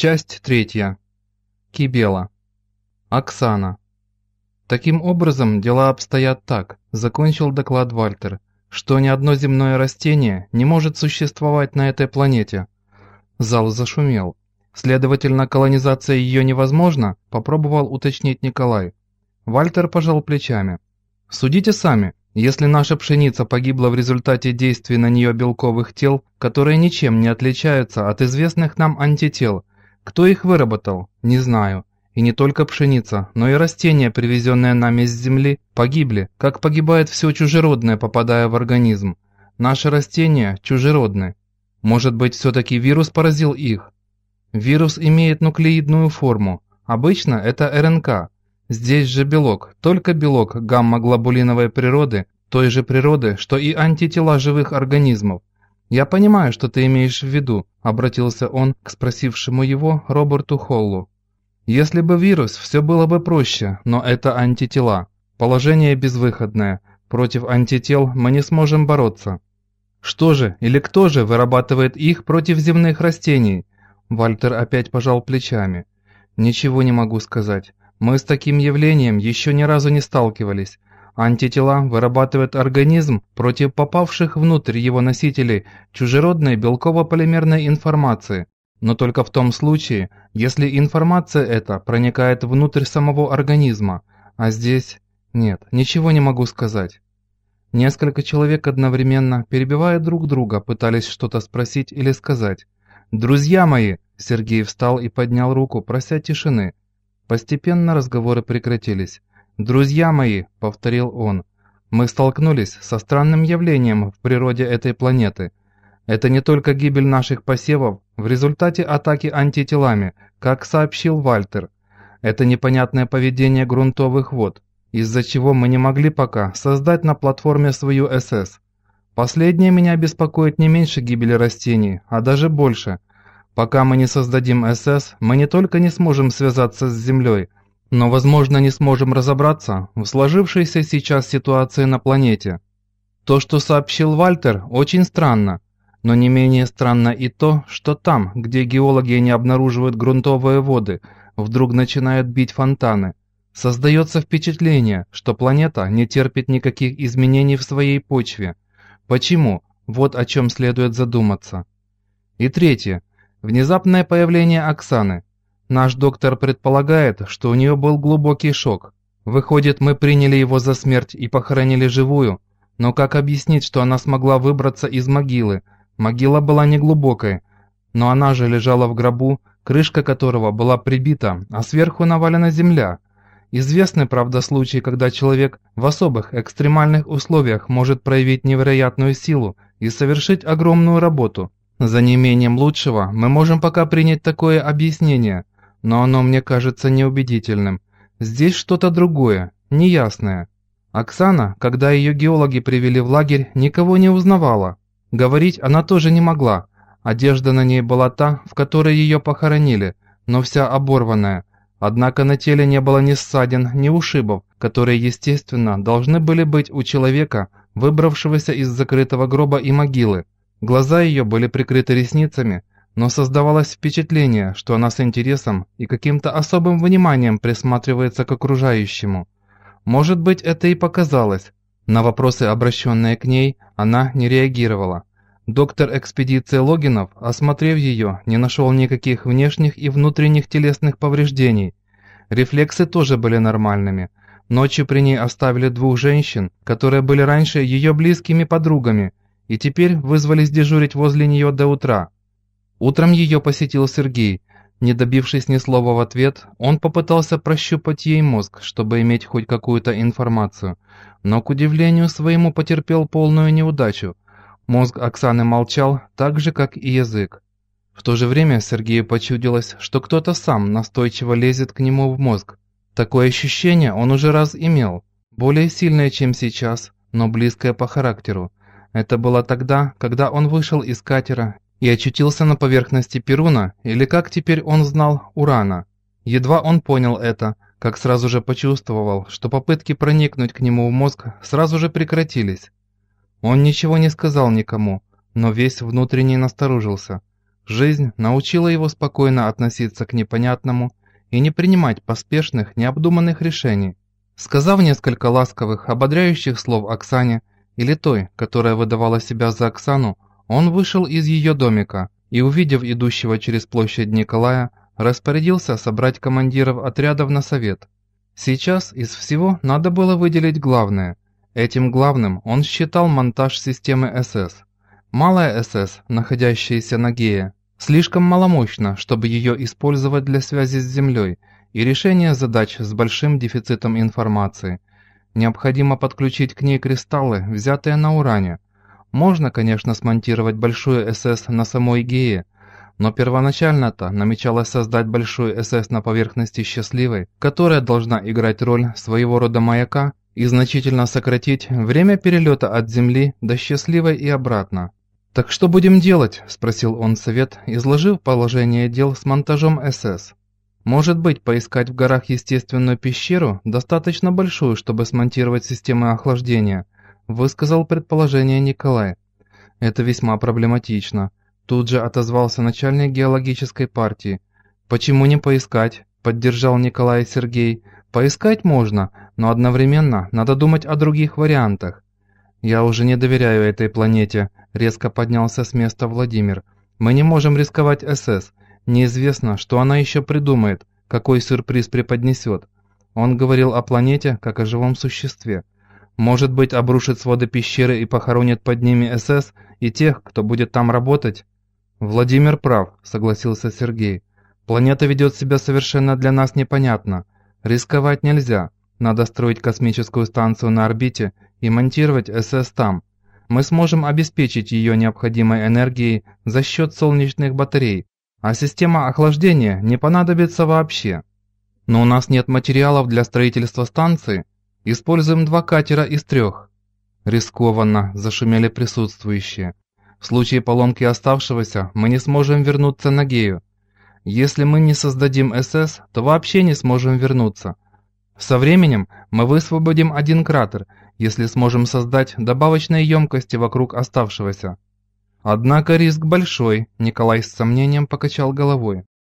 Часть 3. Кибела. Оксана. Таким образом, дела обстоят так, закончил доклад Вальтер, что ни одно земное растение не может существовать на этой планете. Зал зашумел. Следовательно, колонизация ее невозможна, попробовал уточнить Николай. Вальтер пожал плечами. Судите сами, если наша пшеница погибла в результате действий на нее белковых тел, которые ничем не отличаются от известных нам антител, кто их выработал, не знаю. И не только пшеница, но и растения, привезенные нами с земли, погибли, как погибает все чужеродное, попадая в организм. Наши растения чужеродны. Может быть, все-таки вирус поразил их? Вирус имеет нуклеидную форму. Обычно это РНК. Здесь же белок, только белок гамма-глобулиновой природы, той же природы, что и антитела живых организмов. «Я понимаю, что ты имеешь в виду», — обратился он к спросившему его Роберту Холлу. «Если бы вирус, все было бы проще, но это антитела. Положение безвыходное. Против антител мы не сможем бороться». «Что же, или кто же вырабатывает их против земных растений?» Вальтер опять пожал плечами. «Ничего не могу сказать. Мы с таким явлением еще ни разу не сталкивались. Антитела вырабатывает организм против попавших внутрь его носителей чужеродной белково-полимерной информации, но только в том случае, если информация эта проникает внутрь самого организма, а здесь нет, ничего не могу сказать». Несколько человек одновременно, перебивая друг друга, пытались что-то спросить или сказать. «Друзья мои!» — Сергей встал и поднял руку, прося тишины. Постепенно разговоры прекратились. «Друзья мои», — повторил он, — «мы столкнулись со странным явлением в природе этой планеты. Это не только гибель наших посевов в результате атаки антителами, как сообщил Вальтер. Это непонятное поведение грунтовых вод, из-за чего мы не могли пока создать на платформе свою СС. Последнее меня беспокоит не меньше гибели растений, а даже больше. Пока мы не создадим СС, мы не только не сможем связаться с Землей, но, возможно, не сможем разобраться в сложившейся сейчас ситуации на планете. То, что сообщил Вальтер, очень странно, но не менее странно и то, что там, где геологи не обнаруживают грунтовые воды, вдруг начинают бить фонтаны. Создается впечатление, что планета не терпит никаких изменений в своей почве. Почему? Вот о чем следует задуматься. И третье. Внезапное появление Оксаны. Наш доктор предполагает, что у нее был глубокий шок. Выходит, мы приняли его за смерть и похоронили живую. Но как объяснить, что она смогла выбраться из могилы? Могила была неглубокой, но она же лежала в гробу, крышка которого была прибита, а сверху навалена земля. Известны, правда, случаи, когда человек в особых экстремальных условиях может проявить невероятную силу и совершить огромную работу. За неимением лучшего мы можем пока принять такое объяснение, но оно мне кажется неубедительным. Здесь что-то другое, неясное. Оксана, когда ее геологи привели в лагерь, никого не узнавала. Говорить она тоже не могла. Одежда на ней была та, в которой ее похоронили, но вся оборванная. Однако на теле не было ни ссадин, ни ушибов, которые, естественно, должны были быть у человека, выбравшегося из закрытого гроба и могилы. Глаза ее были прикрыты ресницами, но создавалось впечатление, что она с интересом и каким-то особым вниманием присматривается к окружающему. Может быть, это и показалось. На вопросы, обращенные к ней, она не реагировала. Доктор экспедиции Логинов, осмотрев ее, не нашел никаких внешних и внутренних телесных повреждений. Рефлексы тоже были нормальными. Ночью при ней оставили 2 женщин, которые были раньше ее близкими подругами, и теперь вызвались дежурить возле нее до утра. Утром ее посетил Сергей. Не добившись ни слова в ответ, он попытался прощупать ей мозг, чтобы иметь хоть какую-то информацию, но, к удивлению своему, потерпел полную неудачу. Мозг Оксаны молчал, так же, как и язык. В то же время Сергею почудилось, что кто-то сам настойчиво лезет к нему в мозг. Такое ощущение он уже раз имел, более сильное, чем сейчас, но близкое по характеру. Это было тогда, когда он вышел из катера и очутился на поверхности Перуна, или, как теперь он знал, Урана. Едва он понял это, как сразу же почувствовал, что попытки проникнуть к нему в мозг сразу же прекратились. Он ничего не сказал никому, но весь внутренне насторожился. Жизнь научила его спокойно относиться к непонятному и не принимать поспешных, необдуманных решений. Сказав несколько ласковых, ободряющих слов Оксане или той, которая выдавала себя за Оксану, он вышел из ее домика и, увидев идущего через площадь Николая, распорядился собрать командиров отрядов на совет. Сейчас из всего надо было выделить главное. Этим главным он считал монтаж системы СС. Малая СС, находящаяся на Гее, слишком маломощна, чтобы ее использовать для связи с Землей и решения задач с большим дефицитом информации. Необходимо подключить к ней кристаллы, взятые на Уране. Можно, конечно, смонтировать большую СС на самой Гее, но первоначально-то намечалось создать большую СС на поверхности Счастливой, которая должна играть роль своего рода маяка и значительно сократить время перелета от Земли до Счастливой и обратно. «Так что будем делать?» – спросил он совет, изложив положение дел с монтажом СС. «Может быть, поискать в горах естественную пещеру, достаточно большую, чтобы смонтировать системы охлаждения?» – высказал предположение Николай. «Это весьма проблематично», – тут же отозвался начальник геологической партии. «Почему не поискать?» – поддержал Николай и Сергей. «Поискать можно, но одновременно надо думать о других вариантах». «Я уже не доверяю этой планете», – резко поднялся с места Владимир. «Мы не можем рисковать СС. Неизвестно, что она еще придумает, какой сюрприз преподнесет». Он говорил о планете, как о живом существе. «Может быть, обрушит своды пещеры и похоронит под ними СС и тех, кто будет там работать?» «Владимир прав», – согласился Сергей. «Планета ведет себя совершенно для нас непонятно. Рисковать нельзя. Надо строить космическую станцию на орбите и монтировать СС там. Мы сможем обеспечить ее необходимой энергией за счет солнечных батарей, а система охлаждения не понадобится вообще. Но у нас нет материалов для строительства станции. Используем 2 катера из 3. Рискованно, зашумели присутствующие. В случае поломки оставшегося мы не сможем вернуться на Гею. Если мы не создадим СС, то вообще не сможем вернуться. Со временем мы высвободим 1 кратер, если сможем создать добавочные емкости вокруг оставшегося. Однако риск большой, Николай с сомнением покачал головой.